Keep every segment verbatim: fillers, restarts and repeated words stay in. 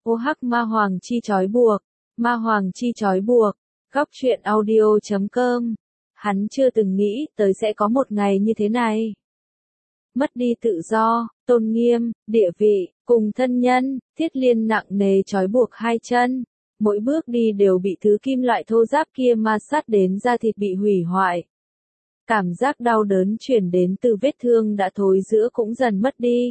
Ô hắc ma hoàng chi trói buộc, ma hoàng chi trói buộc, góc truyện audio chấm com. Hắn chưa từng nghĩ tới sẽ có một ngày như thế này. Mất đi tự do, tôn nghiêm, địa vị, cùng thân nhân, thiết liên nặng nề trói buộc hai chân. Mỗi bước đi đều bị thứ kim loại thô ráp kia ma sát đến da thịt bị hủy hoại. Cảm giác đau đớn truyền đến từ vết thương đã thối rữa cũng dần mất đi.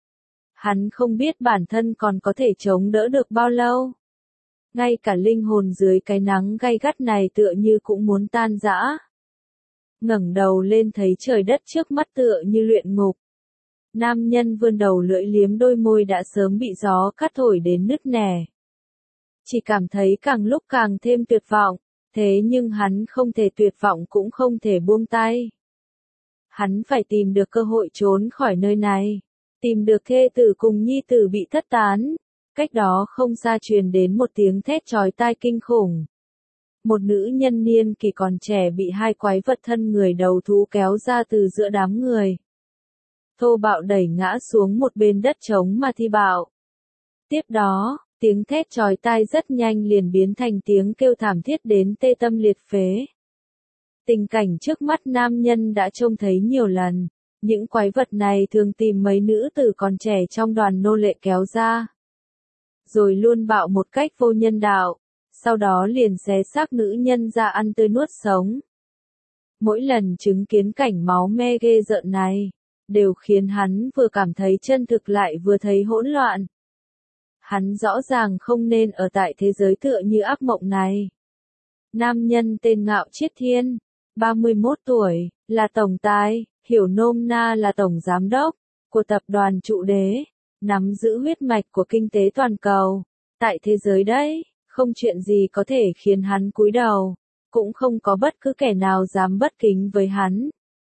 Hắn không biết bản thân còn có thể chống đỡ được bao lâu. Ngay cả linh hồn dưới cái nắng gay gắt này tựa như cũng muốn tan rã. Ngẩng đầu lên thấy trời đất trước mắt tựa như luyện ngục. Nam nhân vươn đầu lưỡi liếm đôi môi đã sớm bị gió cắt thổi đến nứt nẻ. Chỉ cảm thấy càng lúc càng thêm tuyệt vọng, thế nhưng hắn không thể tuyệt vọng cũng không thể buông tay. Hắn phải tìm được cơ hội trốn khỏi nơi này, tìm được thê tử cùng nhi tử bị thất tán. Cách đó không xa truyền đến một tiếng thét chói tai kinh khủng. Một nữ nhân niên kỷ còn trẻ bị hai quái vật thân người đầu thú kéo ra từ giữa đám người. Thô bạo đẩy ngã xuống một bên đất trống mà thi bạo. Tiếp đó, tiếng thét chói tai rất nhanh liền biến thành tiếng kêu thảm thiết đến tê tâm liệt phế. Tình cảnh trước mắt nam nhân đã trông thấy nhiều lần, những quái vật này thường tìm mấy nữ tử còn trẻ trong đoàn nô lệ kéo ra. Rồi luôn bạo một cách vô nhân đạo, sau đó liền xé xác nữ nhân ra ăn tươi nuốt sống. Mỗi lần chứng kiến cảnh máu me ghê rợn này, đều khiến hắn vừa cảm thấy chân thực lại vừa thấy hỗn loạn. Hắn rõ ràng không nên ở tại thế giới tựa như ác mộng này. Nam nhân tên Ngạo Chiết Thiên, ba mươi mốt tuổi, là tổng tài, hiểu nôm na là tổng giám đốc, của tập đoàn Trụ Đế, nắm giữ huyết mạch của kinh tế toàn cầu. Tại thế giới đấy, không chuyện gì có thể khiến hắn cúi đầu, cũng không có bất cứ kẻ nào dám bất kính với hắn.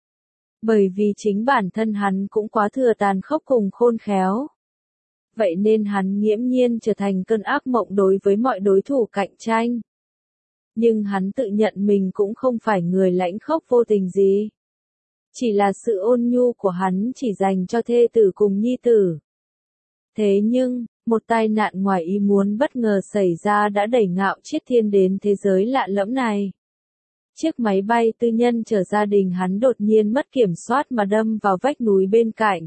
Bởi vì chính bản thân hắn cũng quá thừa tàn khốc cùng khôn khéo. Vậy nên hắn nghiễm nhiên trở thành cơn ác mộng đối với mọi đối thủ cạnh tranh. Nhưng hắn tự nhận mình cũng không phải người lãnh khốc vô tình gì. Chỉ là sự ôn nhu của hắn chỉ dành cho thê tử cùng nhi tử. Thế nhưng, một tai nạn ngoài ý muốn bất ngờ xảy ra đã đẩy Ngạo Chiết Thiên đến thế giới lạ lẫm này. Chiếc máy bay tư nhân chở gia đình hắn đột nhiên mất kiểm soát mà đâm vào vách núi bên cạnh.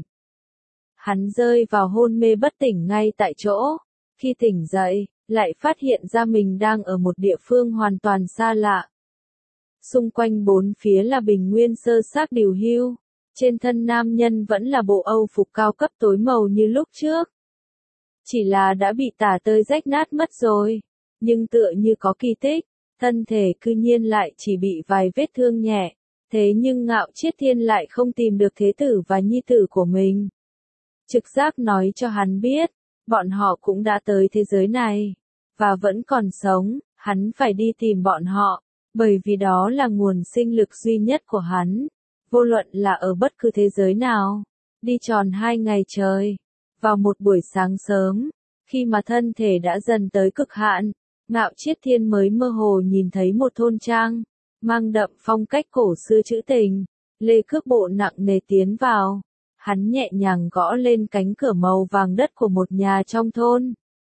Hắn rơi vào hôn mê bất tỉnh ngay tại chỗ. Khi tỉnh dậy, lại phát hiện ra mình đang ở một địa phương hoàn toàn xa lạ. Xung quanh bốn phía là bình nguyên sơ xác điều hưu. Trên thân nam nhân vẫn là bộ âu phục cao cấp tối màu như lúc trước. Chỉ là đã bị tả tơi rách nát mất rồi. Nhưng tựa như có kỳ tích, thân thể cư nhiên lại chỉ bị vài vết thương nhẹ. Thế nhưng Ngạo Chiết Thiên lại không tìm được thế tử và nhi tử của mình. Trực giác nói cho hắn biết, bọn họ cũng đã tới thế giới này, và vẫn còn sống, hắn phải đi tìm bọn họ, bởi vì đó là nguồn sinh lực duy nhất của hắn, vô luận là ở bất cứ thế giới nào. Đi tròn hai ngày trời, vào một buổi sáng sớm, khi mà thân thể đã dần tới cực hạn, Ngạo Chiết Thiên mới mơ hồ nhìn thấy một thôn trang, mang đậm phong cách cổ xưa trữ tình, lê cước bộ nặng nề tiến vào. Hắn nhẹ nhàng gõ lên cánh cửa màu vàng đất của một nhà trong thôn.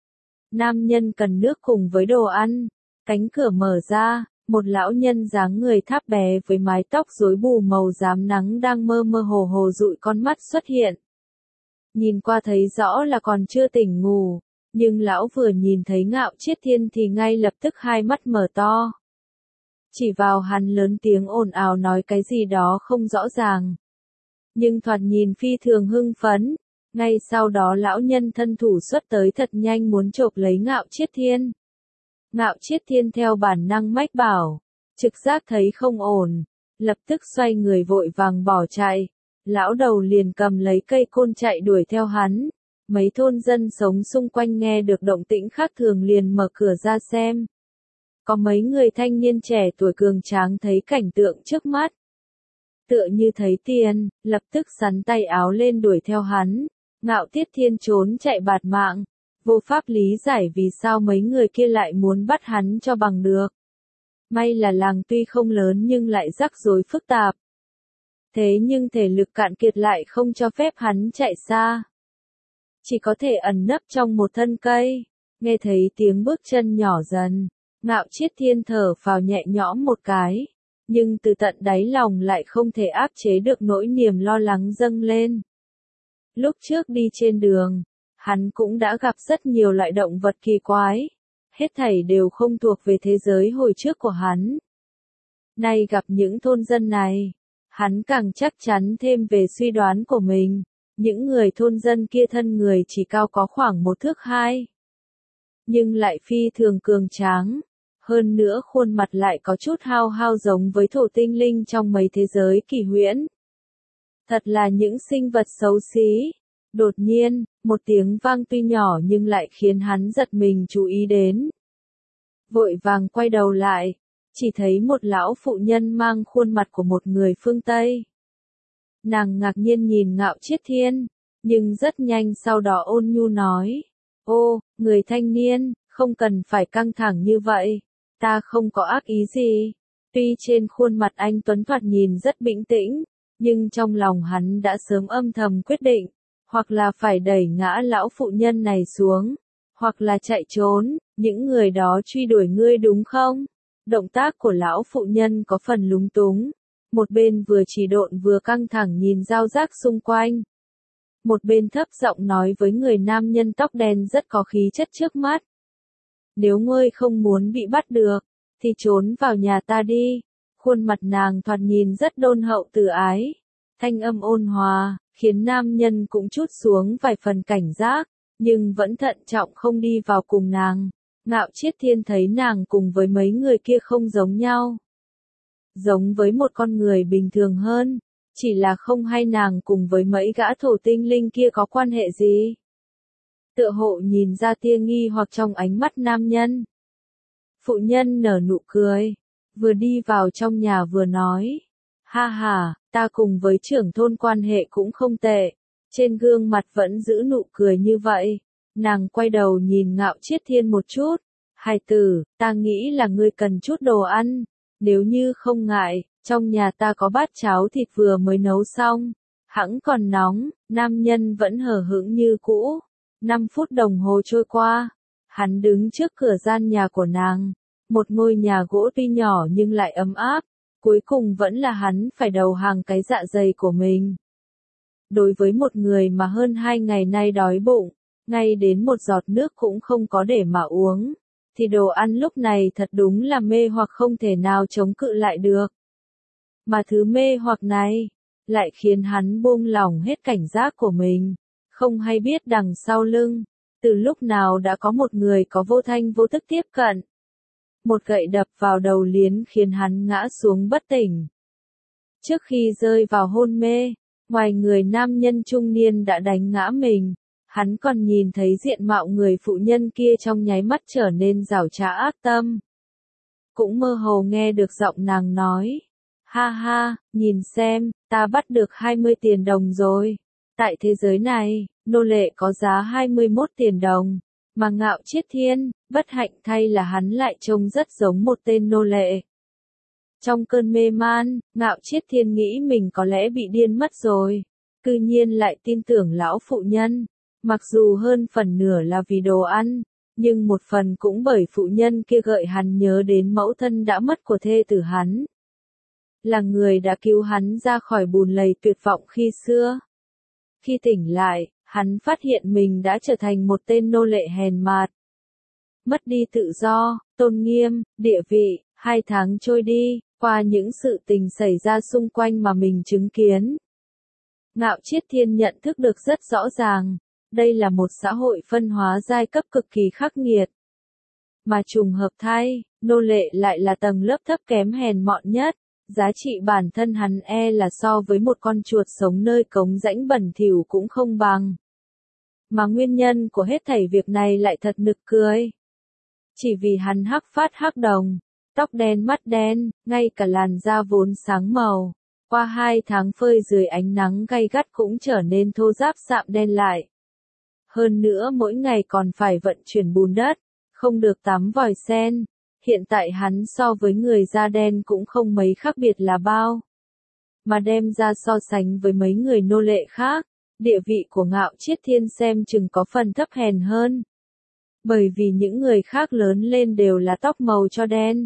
Nam nhân cần nước cùng với đồ ăn. Cánh cửa mở ra, một lão nhân dáng người tháp bé với mái tóc rối bù màu rám nắng đang mơ mơ hồ hồ dụi con mắt xuất hiện. Nhìn qua thấy rõ là còn chưa tỉnh ngủ, nhưng lão vừa nhìn thấy Ngạo Chiết Thiên thì ngay lập tức hai mắt mở to. Chỉ vào hắn lớn tiếng ồn ào nói cái gì đó không rõ ràng. Nhưng thoạt nhìn phi thường hưng phấn, ngay sau đó lão nhân thân thủ xuất tới thật nhanh muốn chộp lấy Ngạo Chiết Thiên. Ngạo Chiết Thiên theo bản năng mách bảo, trực giác thấy không ổn, lập tức xoay người vội vàng bỏ chạy. Lão đầu liền cầm lấy cây côn chạy đuổi theo hắn. Mấy thôn dân sống xung quanh nghe được động tĩnh khác thường liền mở cửa ra xem. Có mấy người thanh niên trẻ tuổi cường tráng thấy cảnh tượng trước mắt. Tựa như thấy tiền, lập tức sắn tay áo lên đuổi theo hắn. Ngạo Chiết Thiên trốn chạy bạt mạng, vô pháp lý giải vì sao mấy người kia lại muốn bắt hắn cho bằng được. May là làng tuy không lớn nhưng lại rắc rối phức tạp. Thế nhưng thể lực cạn kiệt lại không cho phép hắn chạy xa. Chỉ có thể ẩn nấp trong một thân cây. Nghe thấy tiếng bước chân nhỏ dần, Ngạo Chiết Thiên thở phào nhẹ nhõm một cái, nhưng từ tận đáy lòng lại không thể áp chế được nỗi niềm lo lắng dâng lên. Lúc trước đi trên đường, hắn cũng đã gặp rất nhiều loại động vật kỳ quái, hết thảy đều không thuộc về thế giới hồi trước của hắn. Nay gặp những thôn dân này, hắn càng chắc chắn thêm về suy đoán của mình, những người thôn dân kia thân người chỉ cao có khoảng một thước hai. Nhưng lại phi thường cường tráng, hơn nữa khuôn mặt lại có chút hao hao giống với thổ tinh linh trong mấy thế giới kỳ huyễn. Thật là những sinh vật xấu xí. Đột nhiên, một tiếng vang tuy nhỏ nhưng lại khiến hắn giật mình chú ý đến. Vội vàng quay đầu lại, chỉ thấy một lão phụ nhân mang khuôn mặt của một người phương Tây. Nàng ngạc nhiên nhìn Ngạo Chiết Thiên, nhưng rất nhanh sau đó ôn nhu nói, ô, người thanh niên, không cần phải căng thẳng như vậy, ta không có ác ý gì. Tuy trên khuôn mặt anh Tuấn thoạt nhìn rất bình tĩnh, nhưng trong lòng hắn đã sớm âm thầm quyết định, hoặc là phải đẩy ngã lão phụ nhân này xuống, hoặc là chạy trốn, những người đó truy đuổi ngươi đúng không? Động tác của lão phụ nhân có phần lúng túng, một bên vừa chỉ độn vừa căng thẳng nhìn giao giác xung quanh. Một bên thấp giọng nói với người nam nhân tóc đen rất có khí chất trước mắt. Nếu ngươi không muốn bị bắt được, thì trốn vào nhà ta đi. Khuôn mặt nàng thoạt nhìn rất đôn hậu từ ái, thanh âm ôn hòa, khiến nam nhân cũng chút xuống vài phần cảnh giác, nhưng vẫn thận trọng không đi vào cùng nàng. Ngạo Chiết Thiên thấy nàng cùng với mấy người kia không giống nhau. Giống với một con người bình thường hơn, chỉ là không hay nàng cùng với mấy gã thổ tinh linh kia có quan hệ gì. Tựa hộ nhìn ra tia nghi hoặc trong ánh mắt nam nhân. Phụ nhân nở nụ cười, vừa đi vào trong nhà vừa nói, ha ha, ta cùng với trưởng thôn quan hệ cũng không tệ, trên gương mặt vẫn giữ nụ cười như vậy. Nàng quay đầu nhìn Ngạo Chiết Thiên một chút, hài tử, ta nghĩ là ngươi cần chút đồ ăn, nếu như không ngại, trong nhà ta có bát cháo thịt vừa mới nấu xong, hẵng còn nóng. Nam nhân vẫn hờ hững như cũ. Năm phút đồng hồ trôi qua, hắn đứng trước cửa gian nhà của nàng, một ngôi nhà gỗ tuy nhỏ nhưng lại ấm áp, cuối cùng vẫn là hắn phải đầu hàng cái dạ dày của mình. Đối với một người mà hơn hai ngày nay đói bụng, ngay đến một giọt nước cũng không có để mà uống, thì đồ ăn lúc này thật đúng là mê hoặc không thể nào chống cự lại được. Mà thứ mê hoặc này, lại khiến hắn buông lỏng hết cảnh giác của mình, không hay biết đằng sau lưng, từ lúc nào đã có một người có vô thanh vô tức tiếp cận. Một gậy đập vào đầu liền khiến hắn ngã xuống bất tỉnh. Trước khi rơi vào hôn mê, ngoài người nam nhân trung niên đã đánh ngã mình, hắn còn nhìn thấy diện mạo người phụ nhân kia trong nháy mắt trở nên giảo trá ác tâm. Cũng mơ hồ nghe được giọng nàng nói, ha ha, nhìn xem, ta bắt được hai mươi tiền đồng rồi. Tại thế giới này, nô lệ có giá hai mươi mốt tiền đồng, mà Ngạo Chiết Thiên, bất hạnh thay là hắn lại trông rất giống một tên nô lệ. Trong cơn mê man, Ngạo Chiết Thiên nghĩ mình có lẽ bị điên mất rồi, cư nhiên lại tin tưởng lão phụ nhân, mặc dù hơn phần nửa là vì đồ ăn, nhưng một phần cũng bởi phụ nhân kia gợi hắn nhớ đến mẫu thân đã mất của thê tử hắn. Là người đã cứu hắn ra khỏi bùn lầy tuyệt vọng khi xưa. Khi tỉnh lại, hắn phát hiện mình đã trở thành một tên nô lệ hèn mạt. Mất đi tự do, tôn nghiêm, địa vị, hai tháng trôi đi, qua những sự tình xảy ra xung quanh mà mình chứng kiến. Ngạo Chiết Thiên nhận thức được rất rõ ràng, đây là một xã hội phân hóa giai cấp cực kỳ khắc nghiệt. Mà trùng hợp thay, nô lệ lại là tầng lớp thấp kém hèn mọn nhất. Giá trị bản thân hắn e là so với một con chuột sống nơi cống rãnh bẩn thỉu cũng không bằng. Mà nguyên nhân của hết thảy việc này lại thật nực cười. Chỉ vì hắn hắc phát hắc đồng, tóc đen mắt đen, ngay cả làn da vốn sáng màu, qua hai tháng phơi dưới ánh nắng gay gắt cũng trở nên thô ráp sạm đen lại. Hơn nữa mỗi ngày còn phải vận chuyển bùn đất, không được tắm vòi sen. Hiện tại hắn so với người da đen cũng không mấy khác biệt là bao. Mà đem ra so sánh với mấy người nô lệ khác, địa vị của Ngạo Chiết Thiên xem chừng có phần thấp hèn hơn. Bởi vì những người khác lớn lên đều là tóc màu cho đen.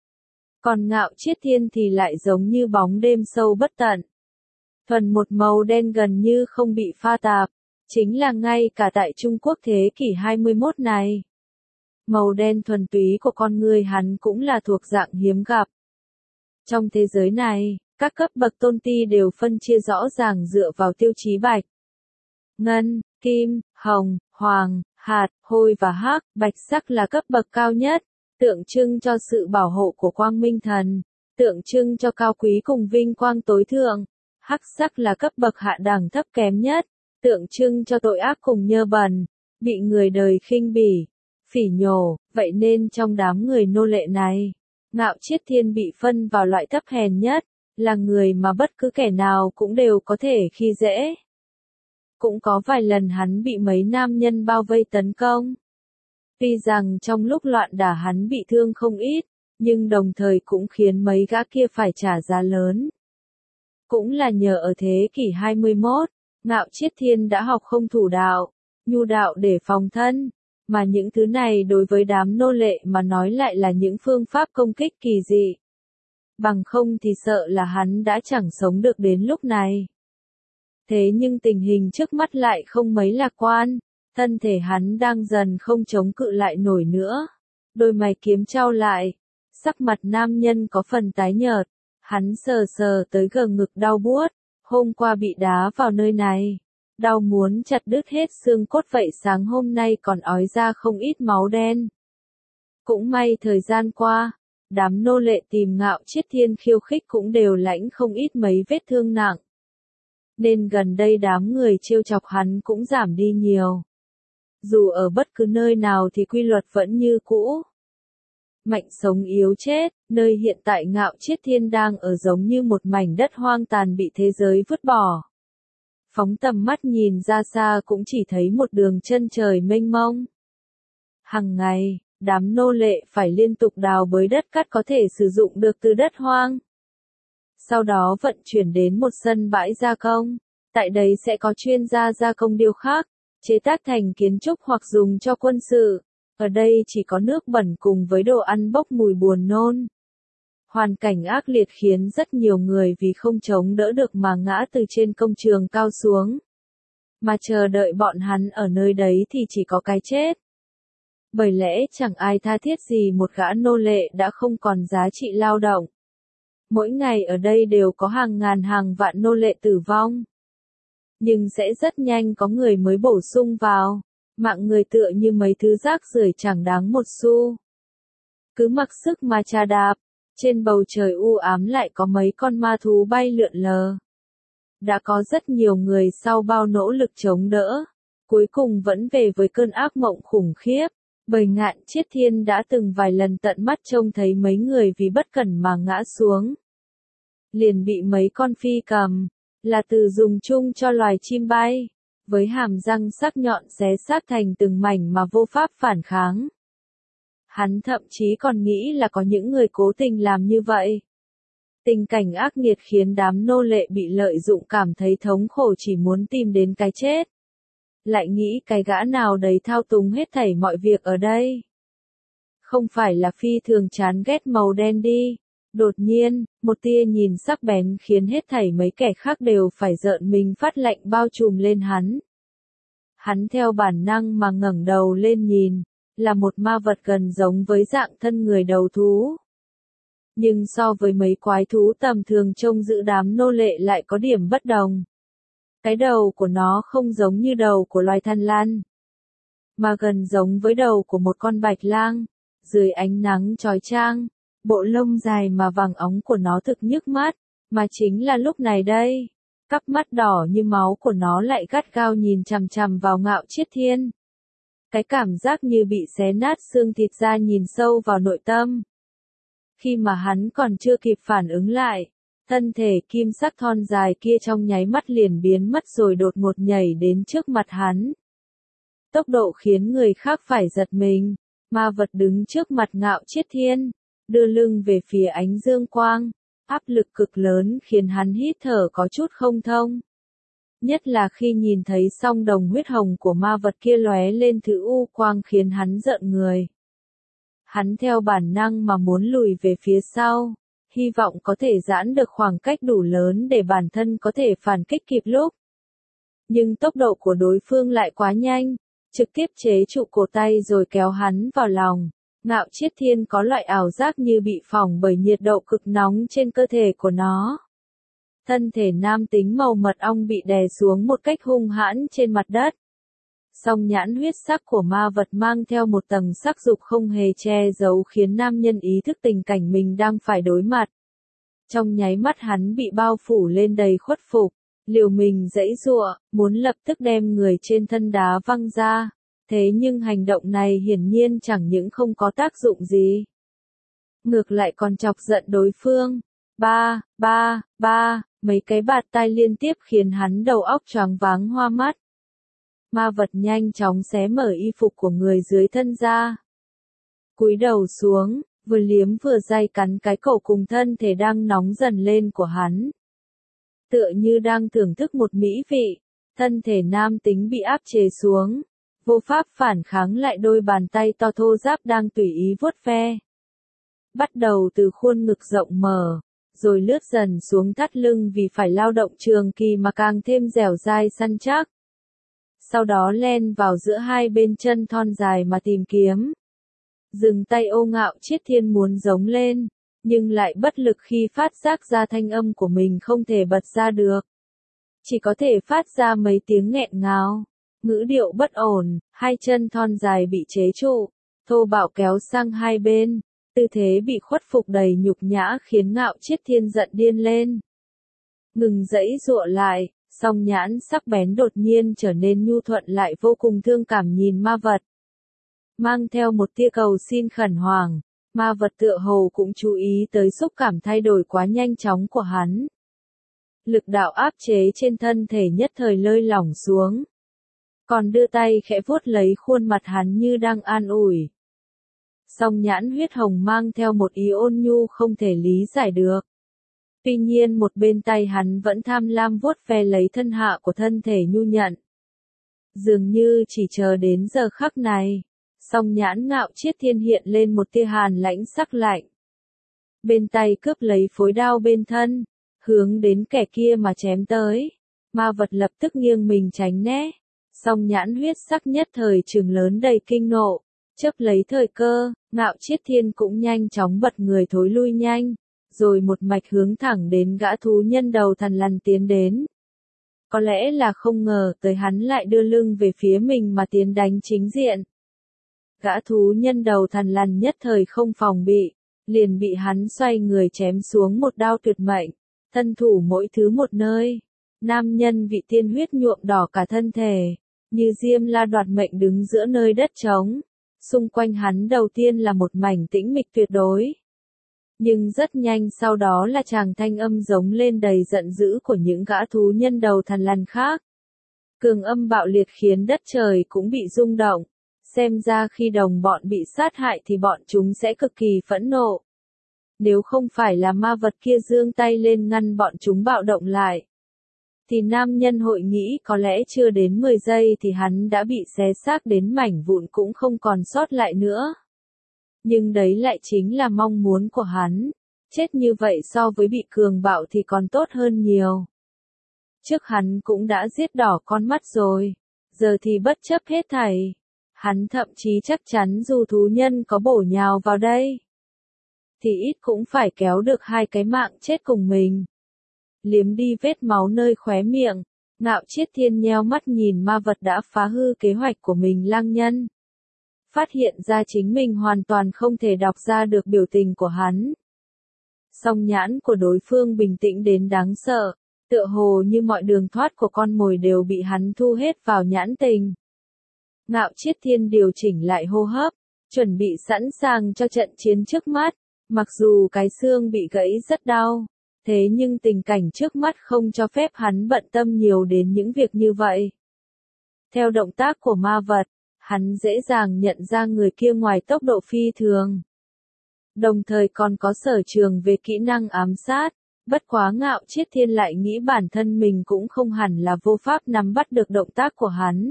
Còn Ngạo Chiết Thiên thì lại giống như bóng đêm sâu bất tận. Thuần một màu đen gần như không bị pha tạp, chính là ngay cả tại Trung Quốc thế kỷ hai mươi mốt này. Màu đen thuần túy của con người hắn cũng là thuộc dạng hiếm gặp. Trong thế giới này, các cấp bậc tôn ti đều phân chia rõ ràng dựa vào tiêu chí bạch, ngân, kim, hồng, hoàng, hạt, hôi và hắc. Bạch sắc là cấp bậc cao nhất, tượng trưng cho sự bảo hộ của Quang Minh Thần, tượng trưng cho cao quý cùng vinh quang tối thượng. Hắc sắc là cấp bậc hạ đẳng thấp kém nhất, tượng trưng cho tội ác cùng nhơ bẩn, bị người đời khinh bỉ, phỉ nhổ. Vậy nên trong đám người nô lệ này, Ngạo Chiết Thiên bị phân vào loại thấp hèn nhất, là người mà bất cứ kẻ nào cũng đều có thể khi dễ. Cũng có vài lần hắn bị mấy nam nhân bao vây tấn công. Tuy rằng trong lúc loạn đả hắn bị thương không ít, nhưng đồng thời cũng khiến mấy gã kia phải trả giá lớn. Cũng là nhờ ở thế kỷ hai mươi mốt, Ngạo Chiết Thiên đã học không thủ đạo, nhu đạo để phòng thân, mà những thứ này đối với đám nô lệ mà nói lại là những phương pháp công kích kỳ dị. Bằng không thì sợ là hắn đã chẳng sống được đến lúc này. Thế nhưng tình hình trước mắt lại không mấy lạc quan, thân thể hắn đang dần không chống cự lại nổi nữa. Đôi mày kiếm chau lại, sắc mặt nam nhân có phần tái nhợt, hắn sờ sờ tới gờ ngực đau buốt, hôm qua bị đá vào nơi này, đau muốn chặt đứt hết xương cốt vậy sáng hôm nay còn ói ra không ít máu đen. Cũng may thời gian qua, đám nô lệ tìm Ngạo Chiết Thiên khiêu khích cũng đều lãnh không ít mấy vết thương nặng. Nên gần đây đám người trêu chọc hắn cũng giảm đi nhiều. Dù ở bất cứ nơi nào thì quy luật vẫn như cũ. Mạnh sống yếu chết, nơi hiện tại Ngạo Chiết Thiên đang ở giống như một mảnh đất hoang tàn bị thế giới vứt bỏ. Phóng tầm mắt nhìn ra xa cũng chỉ thấy một đường chân trời mênh mông. Hằng ngày, đám nô lệ phải liên tục đào bới đất cát có thể sử dụng được từ đất hoang. Sau đó vận chuyển đến một sân bãi gia công, tại đây sẽ có chuyên gia gia công điêu khắc, chế tác thành kiến trúc hoặc dùng cho quân sự. Ở đây chỉ có nước bẩn cùng với đồ ăn bốc mùi buồn nôn. Hoàn cảnh ác liệt khiến rất nhiều người vì không chống đỡ được mà ngã từ trên công trường cao xuống. Mà chờ đợi bọn hắn ở nơi đấy thì chỉ có cái chết. Bởi lẽ chẳng ai tha thiết gì một gã nô lệ đã không còn giá trị lao động. Mỗi ngày ở đây đều có hàng ngàn hàng vạn nô lệ tử vong. Nhưng sẽ rất nhanh có người mới bổ sung vào. Mạng người tựa như mấy thứ rác rưởi chẳng đáng một xu. Cứ mặc sức mà chà đạp, trên bầu trời u ám lại có mấy con ma thú bay lượn lờ. Đã có rất nhiều người sau bao nỗ lực chống đỡ, cuối cùng vẫn về với cơn ác mộng khủng khiếp. Bởi Ngạo Chiết Thiên đã từng vài lần tận mắt trông thấy mấy người vì bất cẩn mà ngã xuống. Liền bị mấy con phi cầm, là từ dùng chung cho loài chim bay, với hàm răng sắc nhọn xé xác thành từng mảnh mà vô pháp phản kháng. Hắn thậm chí còn nghĩ là có những người cố tình làm như vậy. Tình cảnh ác nghiệt khiến đám nô lệ bị lợi dụng cảm thấy thống khổ chỉ muốn tìm đến cái chết. Lại nghĩ cái gã nào đấy thao túng hết thảy mọi việc ở đây. Không phải là phi thường chán ghét màu đen đi. Đột nhiên, một tia nhìn sắc bén khiến hết thảy mấy kẻ khác đều phải rợn mình phát lạnh bao trùm lên hắn. Hắn theo bản năng mà ngẩng đầu lên nhìn, là một ma vật gần giống với dạng thân người đầu thú. Nhưng so với mấy quái thú tầm thường trông giữ đám nô lệ lại có điểm bất đồng. Cái đầu của nó không giống như đầu của loài thằn lằn, mà gần giống với đầu của một con bạch lang. Dưới ánh nắng chói chang, bộ lông dài mà vàng óng của nó thực nhức mắt, mà chính là lúc này đây, cặp mắt đỏ như máu của nó lại gắt gao nhìn chằm chằm vào Ngạo Chiết Thiên. Cái cảm giác như bị xé nát xương thịt ra nhìn sâu vào nội tâm. Khi mà hắn còn chưa kịp phản ứng lại, thân thể kim sắc thon dài kia trong nháy mắt liền biến mất rồi đột ngột nhảy đến trước mặt hắn. Tốc độ khiến người khác phải giật mình, ma vật đứng trước mặt Ngạo Chiết Thiên, đưa lưng về phía ánh dương quang, áp lực cực lớn khiến hắn hít thở có chút không thông. Nhất là khi nhìn thấy song đồng huyết hồng của ma vật kia lóe lên thứ u quang khiến hắn rợn người. Hắn theo bản năng mà muốn lùi về phía sau, hy vọng có thể giãn được khoảng cách đủ lớn để bản thân có thể phản kích kịp lúc. Nhưng tốc độ của đối phương lại quá nhanh, trực tiếp chế trụ cổ tay rồi kéo hắn vào lòng. Ngạo Chiết Thiên có loại ảo giác như bị phỏng bởi nhiệt độ cực nóng trên cơ thể của nó. Thân thể nam tính màu mật ong bị đè xuống một cách hung hãn trên mặt đất. Song nhãn huyết sắc của ma vật mang theo một tầng sắc dục không hề che giấu khiến nam nhân ý thức tình cảnh mình đang phải đối mặt. Trong nháy mắt hắn bị bao phủ lên đầy khuất phục, liều mình giãy giụa, muốn lập tức đem người trên thân đá văng ra. Thế nhưng hành động này hiển nhiên chẳng những không có tác dụng gì. Ngược lại còn chọc giận đối phương. Ba, ba, ba, mấy cái bạt tai liên tiếp khiến hắn đầu óc choáng váng hoa mắt. Ma vật nhanh chóng xé mở y phục của người dưới thân ra. Cúi đầu xuống, vừa liếm vừa day cắn cái cổ cùng thân thể đang nóng dần lên của hắn. Tựa như đang thưởng thức một mỹ vị, thân thể nam tính bị áp chế xuống. Vô pháp phản kháng lại đôi bàn tay to thô ráp đang tùy ý vuốt ve. Bắt đầu từ khuôn ngực rộng mở, rồi lướt dần xuống thắt lưng vì phải lao động trường kỳ mà càng thêm dẻo dai săn chắc. Sau đó len vào giữa hai bên chân thon dài mà tìm kiếm. Dừng tay ô Ngạo Chiết Thiên muốn giống lên, nhưng lại bất lực khi phát giác ra thanh âm của mình không thể bật ra được. Chỉ có thể phát ra mấy tiếng nghẹn ngào. Ngữ điệu bất ổn, hai chân thon dài bị chế trụ, thô bạo kéo sang hai bên, tư thế bị khuất phục đầy nhục nhã khiến Ngạo Chiết Thiên giận điên lên. Ngừng giãy giụa lại, song nhãn sắc bén đột nhiên trở nên nhu thuận lại vô cùng thương cảm nhìn ma vật. Mang theo một tia cầu xin khẩn hoàng, ma vật tựa hồ cũng chú ý tới xúc cảm thay đổi quá nhanh chóng của hắn. Lực đạo áp chế trên thân thể nhất thời lơi lỏng xuống. Còn đưa tay khẽ vuốt lấy khuôn mặt hắn như đang an ủi. Song nhãn huyết hồng mang theo một ý ôn nhu không thể lý giải được. Tuy nhiên một bên tay hắn vẫn tham lam vuốt ve lấy thân hạ của thân thể nhu nhận. Dường như chỉ chờ đến giờ khắc này, song nhãn Ngạo Chiết Thiên hiện lên một tia hàn lãnh sắc lạnh. Bên tay cướp lấy phối đao bên thân, hướng đến kẻ kia mà chém tới. Ma vật lập tức nghiêng mình tránh né. Song nhãn huyết sắc nhất thời trừng lớn đầy kinh nộ, chớp lấy thời cơ, Ngạo Chiết Thiên cũng nhanh chóng bật người thối lui nhanh, rồi một mạch hướng thẳng đến gã thú nhân đầu thằn lằn tiến đến. Có lẽ là không ngờ tới hắn lại đưa lưng về phía mình mà tiến đánh chính diện. Gã thú nhân đầu thằn lằn nhất thời không phòng bị, liền bị hắn xoay người chém xuống một đao tuyệt mệnh, thân thủ mỗi thứ một nơi. Nam nhân vị tiên huyết nhuộm đỏ cả thân thể. Như diêm la đoạt mệnh đứng giữa nơi đất trống, xung quanh hắn đầu tiên là một mảnh tĩnh mịch tuyệt đối. Nhưng rất nhanh sau đó là tràng thanh âm giống lên đầy giận dữ của những gã thú nhân đầu thằn lằn khác. Cường âm bạo liệt khiến đất trời cũng bị rung động, xem ra khi đồng bọn bị sát hại thì bọn chúng sẽ cực kỳ phẫn nộ. Nếu không phải là ma vật kia giương tay lên ngăn bọn chúng bạo động lại, thì nam nhân hội nghĩ có lẽ chưa đến mười giây thì hắn đã bị xé xác đến mảnh vụn cũng không còn sót lại nữa. Nhưng đấy lại chính là mong muốn của hắn. Chết như vậy so với bị cường bạo thì còn tốt hơn nhiều. Trước hắn cũng đã giết đỏ con mắt rồi, giờ thì bất chấp hết thảy. Hắn thậm chí chắc chắn dù thú nhân có bổ nhào vào đây, thì ít cũng phải kéo được hai cái mạng chết cùng mình. Liếm đi vết máu nơi khóe miệng, Ngạo Chiết Thiên nheo mắt nhìn ma vật đã phá hư kế hoạch của mình lang nhân. Phát hiện ra chính mình hoàn toàn không thể đọc ra được biểu tình của hắn. Song nhãn của đối phương bình tĩnh đến đáng sợ, tựa hồ như mọi đường thoát của con mồi đều bị hắn thu hết vào nhãn tình. Ngạo Chiết Thiên điều chỉnh lại hô hấp, chuẩn bị sẵn sàng cho trận chiến trước mắt, mặc dù cái xương bị gãy rất đau. Thế nhưng tình cảnh trước mắt không cho phép hắn bận tâm nhiều đến những việc như vậy. Theo động tác của ma vật, hắn dễ dàng nhận ra người kia ngoài tốc độ phi thường. Đồng thời còn có sở trường về kỹ năng ám sát, Bất quá Ngạo Chiết Thiên lại nghĩ bản thân mình cũng không hẳn là vô pháp nắm bắt được động tác của hắn.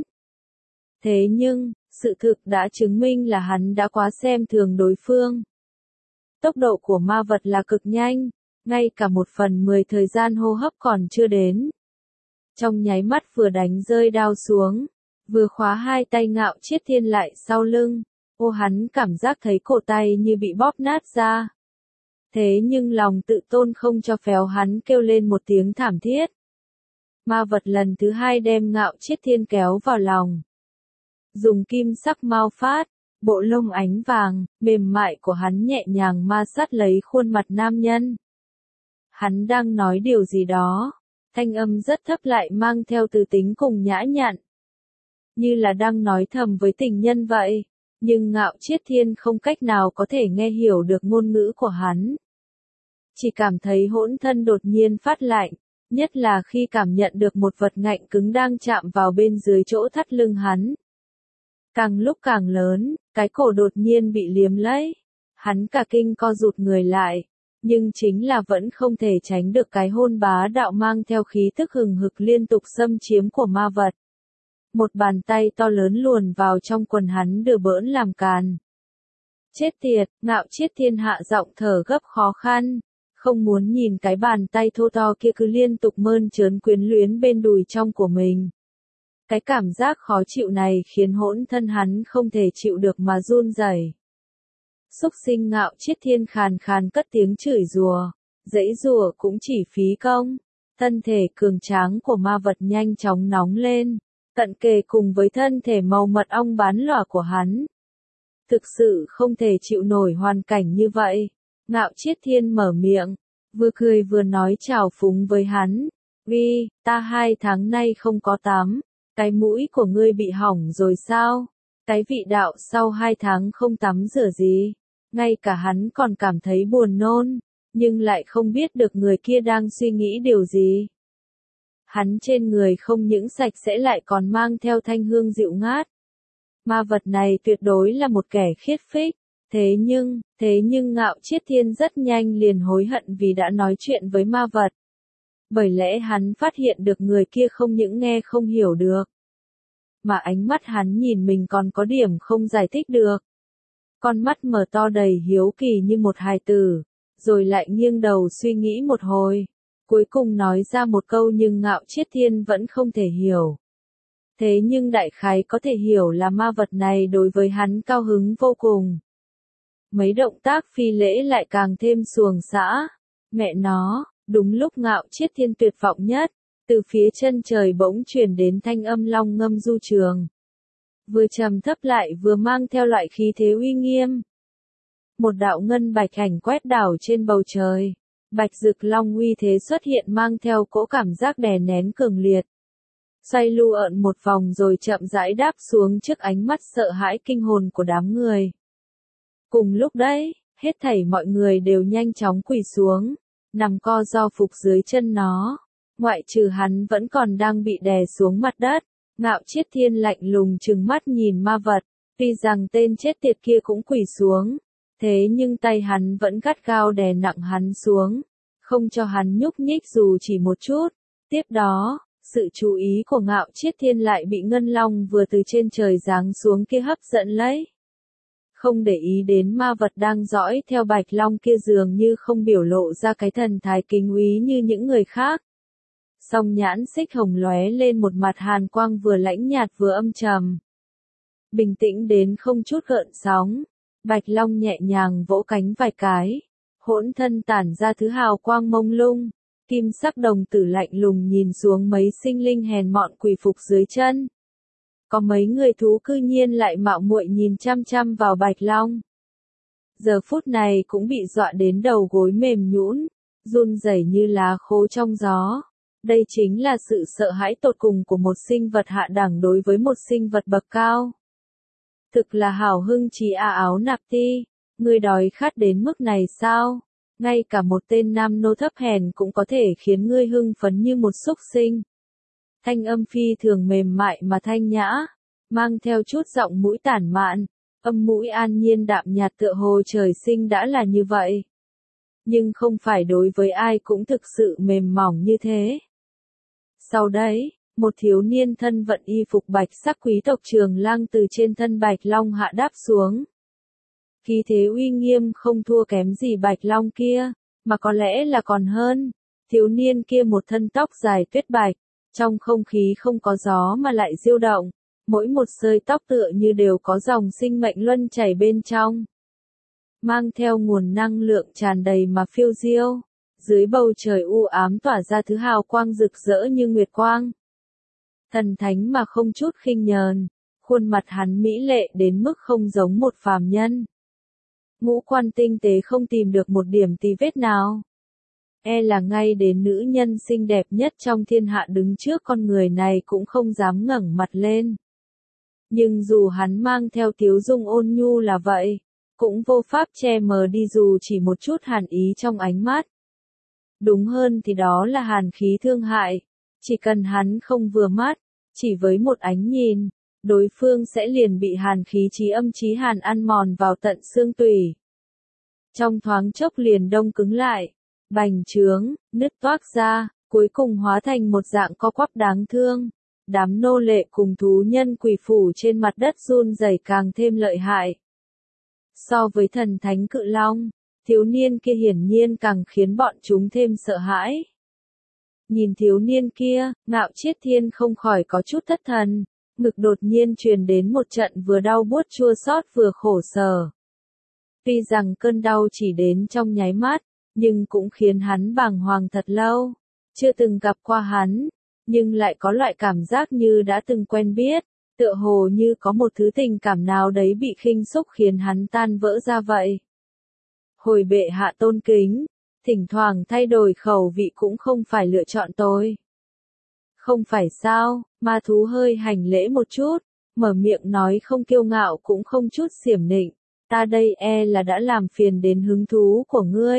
Thế nhưng, sự thực đã chứng minh là hắn đã quá xem thường đối phương. Tốc độ của ma vật là cực nhanh, ngay cả một phần mười thời gian hô hấp còn chưa đến. Trong nháy mắt vừa đánh rơi đao xuống, vừa khóa hai tay Ngạo Chiết Thiên lại sau lưng, ô hắn cảm giác thấy cổ tay như bị bóp nát ra. Thế nhưng lòng tự tôn không cho phép hắn kêu lên một tiếng thảm thiết. Ma vật lần thứ hai đem Ngạo Chiết Thiên kéo vào lòng. Dùng kim sắc mao phát, bộ lông ánh vàng, mềm mại của hắn nhẹ nhàng ma sát lấy khuôn mặt nam nhân. Hắn đang nói điều gì đó, thanh âm rất thấp lại mang theo từ tính cùng nhã nhặn. Như là đang nói thầm với tình nhân vậy, nhưng Ngạo Chiết Thiên không cách nào có thể nghe hiểu được ngôn ngữ của hắn. Chỉ cảm thấy hỗn thân đột nhiên phát lạnh, nhất là khi cảm nhận được một vật ngạnh cứng đang chạm vào bên dưới chỗ thắt lưng hắn. Càng lúc càng lớn, cái cổ đột nhiên bị liếm lấy. Hắn cả kinh co rụt người lại, nhưng chính là vẫn không thể tránh được cái hôn bá đạo mang theo khí tức hừng hực liên tục xâm chiếm của ma vật. Một bàn tay to lớn luồn vào trong quần hắn đờ bỡn làm càn. Chết tiệt, Ngạo Chiết Thiên hạ giọng thở gấp khó khăn, không muốn nhìn cái bàn tay thô to kia cứ liên tục mơn trớn quyến luyến bên đùi trong của mình. Cái cảm giác khó chịu này khiến hỗn thân hắn không thể chịu được mà run rẩy. Xúc sinh Ngạo Chiết Thiên khàn khàn cất tiếng chửi rủa, dãy rủa cũng chỉ phí công. Thân thể cường tráng của ma vật nhanh chóng nóng lên, cận kề cùng với thân thể màu mật ong bán lòa của hắn. Thực sự không thể chịu nổi hoàn cảnh như vậy. Ngạo Chiết Thiên mở miệng, vừa cười vừa nói chào phúng với hắn. Ghi, ta hai tháng nay không có tắm. Cái mũi của ngươi bị hỏng rồi sao? Cái vị đạo sau hai tháng không tắm rửa gì? Ngay cả hắn còn cảm thấy buồn nôn, nhưng lại không biết được người kia đang suy nghĩ điều gì. Hắn trên người không những sạch sẽ lại còn mang theo thanh hương dịu ngát. Ma vật này tuyệt đối là một kẻ khiết phích. Thế nhưng, thế nhưng Ngạo Chiết Thiên rất nhanh liền hối hận vì đã nói chuyện với ma vật. Bởi lẽ hắn phát hiện được người kia không những nghe không hiểu được, mà ánh mắt hắn nhìn mình còn có điểm không giải thích được. Con mắt mở to đầy hiếu kỳ như một hài tử, rồi lại nghiêng đầu suy nghĩ một hồi, cuối cùng nói ra một câu nhưng Ngạo Chiết Thiên vẫn không thể hiểu. Thế nhưng đại khái có thể hiểu là ma vật này đối với hắn cao hứng vô cùng. Mấy động tác phi lễ lại càng thêm xuồng xã. Mẹ nó, đúng lúc Ngạo Chiết Thiên tuyệt vọng nhất, từ phía chân trời bỗng truyền đến thanh âm long ngâm du trường. Vừa trầm thấp lại vừa mang theo loại khí thế uy nghiêm. Một đạo ngân bạch ảnh quét đảo trên bầu trời. Bạch rực long uy thế xuất hiện mang theo cỗ cảm giác đè nén cường liệt. Xoay lưu ợn một vòng rồi chậm rãi đáp xuống trước ánh mắt sợ hãi kinh hồn của đám người. Cùng lúc đấy, hết thảy mọi người đều nhanh chóng quỳ xuống, nằm co ro phục dưới chân nó. Ngoại trừ hắn vẫn còn đang bị đè xuống mặt đất. Ngạo Chiết Thiên lạnh lùng trừng mắt nhìn ma vật, tuy rằng tên chết tiệt kia cũng quỳ xuống, thế nhưng tay hắn vẫn gắt gao đè nặng hắn xuống, không cho hắn nhúc nhích dù chỉ một chút. Tiếp đó, sự chú ý của Ngạo Chiết Thiên lại bị ngân long vừa từ trên trời giáng xuống kia hấp dẫn lấy. Không để ý đến ma vật đang dõi theo bạch long kia dường như không biểu lộ ra cái thần thái kính úy như những người khác. Song nhãn xích hồng lóe lên một mặt hàn quang vừa lãnh nhạt vừa âm trầm. Bình tĩnh đến không chút gợn sóng, bạch long nhẹ nhàng vỗ cánh vài cái, hỗn thân tản ra thứ hào quang mông lung, kim sắc đồng tử lạnh lùng nhìn xuống mấy sinh linh hèn mọn quỳ phục dưới chân. Có mấy người thú cư nhiên lại mạo muội nhìn chăm chăm vào bạch long. Giờ phút này cũng bị dọa đến đầu gối mềm nhũn, run rẩy như lá khô trong gió. Đây chính là sự sợ hãi tột cùng của một sinh vật hạ đẳng đối với một sinh vật bậc cao. Thực là hào hưng trí a áo nạp ti, ngươi đói khát đến mức này sao? Ngay cả một tên nam nô thấp hèn cũng có thể khiến ngươi hưng phấn như một súc sinh. Thanh âm phi thường mềm mại mà thanh nhã, mang theo chút giọng mũi tản mạn, âm mũi an nhiên đạm nhạt tựa hồ trời sinh đã là như vậy. nhưng không phải đối với ai cũng thực sự mềm mỏng như thế. Sau đấy, một thiếu niên thân vận y phục bạch sắc quý tộc Trường Lăng từ trên thân Bạch Long hạ đáp xuống. Khí thế uy nghiêm không thua kém gì Bạch Long kia, mà có lẽ là còn hơn. Thiếu niên kia một thân tóc dài tuyết bạch, trong không khí không có gió mà lại diêu động, mỗi một sợi tóc tựa như đều có dòng sinh mệnh luân chảy bên trong, mang theo nguồn năng lượng tràn đầy mà phiêu diêu, dưới bầu trời u ám tỏa ra thứ hào quang rực rỡ như nguyệt quang. Thần thánh mà không chút khinh nhờn, khuôn mặt hắn mỹ lệ đến mức không giống một phàm nhân. Ngũ quan tinh tế không tìm được một điểm tì vết nào. E là ngay đến nữ nhân xinh đẹp nhất trong thiên hạ đứng trước con người này cũng không dám ngẩng mặt lên. Nhưng dù hắn mang theo tiếu dung ôn nhu là vậy, cũng vô pháp che mờ đi dù chỉ một chút hàn ý trong ánh mắt. Đúng hơn thì đó là hàn khí thương hại, chỉ cần hắn không vừa mắt, chỉ với một ánh nhìn, đối phương sẽ liền bị hàn khí chí âm chí hàn ăn mòn vào tận xương tủy. Trong thoáng chốc liền đông cứng lại, bành trướng, nứt toác ra, cuối cùng hóa thành một dạng co quắp đáng thương. Đám nô lệ cùng thú nhân quỳ phủ trên mặt đất run rẩy càng thêm lợi hại. So với thần thánh cự long, thiếu niên kia hiển nhiên càng khiến bọn chúng thêm sợ hãi. Nhìn thiếu niên kia, Ngạo Chiết Thiên không khỏi có chút thất thần, ngực đột nhiên truyền đến một trận vừa đau buốt chua xót vừa khổ sở. Tuy rằng cơn đau chỉ đến trong nháy mắt, nhưng cũng khiến hắn bàng hoàng thật lâu. Chưa từng gặp qua hắn, nhưng lại có loại cảm giác như đã từng quen biết, tựa hồ như có một thứ tình cảm nào đấy bị khinh xúc khiến hắn tan vỡ ra vậy. Hồi bệ hạ tôn kính, thỉnh thoảng thay đổi khẩu vị cũng không phải lựa chọn tôi. Không phải sao, ma thú hơi hành lễ một chút, mở miệng nói không kiêu ngạo cũng không chút xiểm nịnh, ta đây e là đã làm phiền đến hứng thú của ngươi.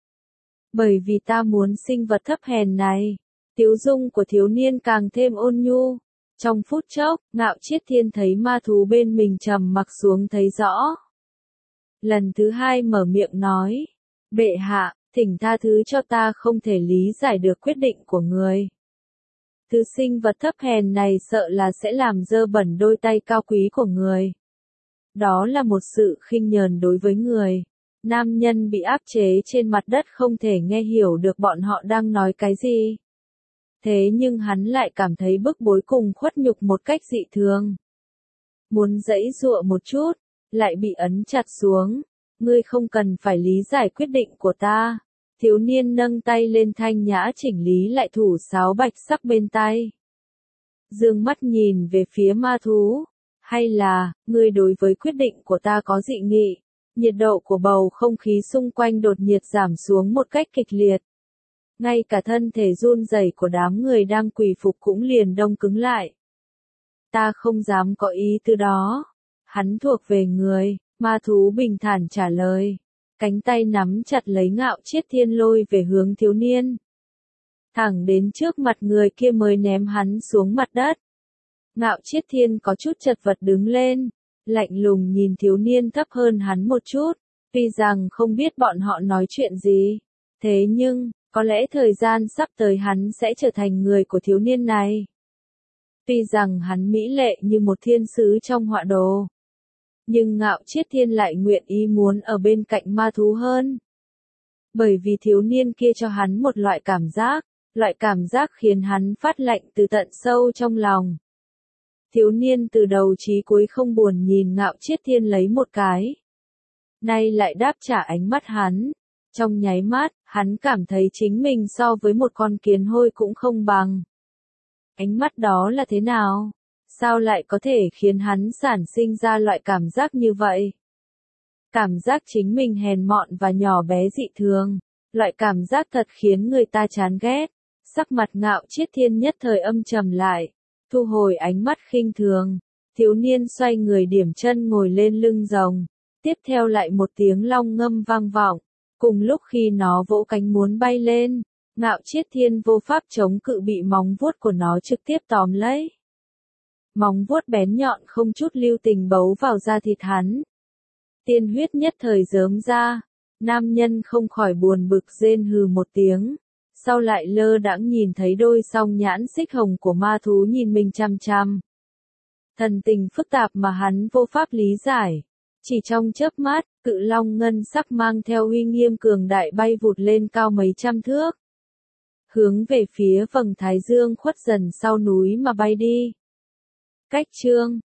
Bởi vì ta muốn sinh vật thấp hèn này. Tiếu dung của thiếu niên càng thêm ôn nhu. Trong phút chốc, Ngạo Chiết Thiên thấy ma thú bên mình trầm mặc xuống thấy rõ. Lần thứ hai mở miệng nói, bệ hạ, thỉnh tha thứ cho ta không thể lý giải được quyết định của người. Thứ sinh vật thấp hèn này sợ là sẽ làm dơ bẩn đôi tay cao quý của người. Đó là một sự khinh nhờn đối với người. Nam nhân bị áp chế trên mặt đất không thể nghe hiểu được bọn họ đang nói cái gì. Thế nhưng hắn lại cảm thấy bức bối cùng khuất nhục một cách dị thường. Muốn giãy giụa một chút, lại bị ấn chặt xuống. Ngươi không cần phải lý giải quyết định của ta. Thiếu niên nâng tay lên thanh nhã chỉnh lý lại thủ sáo bạch sắc bên tay. Dương mắt nhìn về phía ma thú. Hay là, ngươi đối với quyết định của ta có dị nghị? Nhiệt độ của bầu không khí xung quanh đột nhiệt giảm xuống một cách kịch liệt. Ngay cả thân thể run rẩy của đám người đang quỳ phục cũng liền đông cứng lại. Ta không dám có ý từ đó. Hắn thuộc về người, ma thú bình thản trả lời. Cánh tay nắm chặt lấy Ngạo Chiết Thiên lôi về hướng thiếu niên. Thẳng đến trước mặt người kia mới ném hắn xuống mặt đất. Ngạo Chiết Thiên có chút chật vật đứng lên, lạnh lùng nhìn thiếu niên thấp hơn hắn một chút, tuy rằng không biết bọn họ nói chuyện gì. Thế nhưng, có lẽ thời gian sắp tới hắn sẽ trở thành người của thiếu niên này. Tuy rằng hắn mỹ lệ như một thiên sứ trong họa đồ. Nhưng Ngạo Chiết Thiên lại nguyện ý muốn ở bên cạnh ma thú hơn. Bởi vì thiếu niên kia cho hắn một loại cảm giác, loại cảm giác khiến hắn phát lạnh từ tận sâu trong lòng. Thiếu niên từ đầu chí cuối không buồn nhìn Ngạo Chiết Thiên lấy một cái. Nay lại đáp trả ánh mắt hắn. Trong nháy mắt, hắn cảm thấy chính mình so với một con kiến hôi cũng không bằng. Ánh mắt đó là thế nào? Sao lại có thể khiến hắn sản sinh ra loại cảm giác như vậy? Cảm giác chính mình hèn mọn và nhỏ bé dị thường. Loại cảm giác thật khiến người ta chán ghét. Sắc mặt Ngạo Chiết Thiên nhất thời âm trầm lại. Thu hồi ánh mắt khinh thường. Thiếu niên xoay người điểm chân ngồi lên lưng rồng. Tiếp theo lại một tiếng long ngâm vang vọng. Cùng lúc khi nó vỗ cánh muốn bay lên, Ngạo Chiết Thiên vô pháp chống cự bị móng vuốt của nó trực tiếp tóm lấy. Móng vuốt bén nhọn không chút lưu tình bấu vào da thịt hắn. Tiên huyết nhất thời rớm ra, Nam nhân không khỏi buồn bực rên hừ một tiếng, sau lại lơ đãng nhìn thấy đôi song nhãn xích hồng của ma thú nhìn mình chăm chăm. Thần tình phức tạp mà hắn vô pháp lý giải. Chỉ trong chớp mắt, cự long ngân sắc mang theo uy nghiêm cường đại bay vụt lên cao mấy trăm thước. Hướng về phía vầng thái dương khuất dần sau núi mà bay đi. Cách chương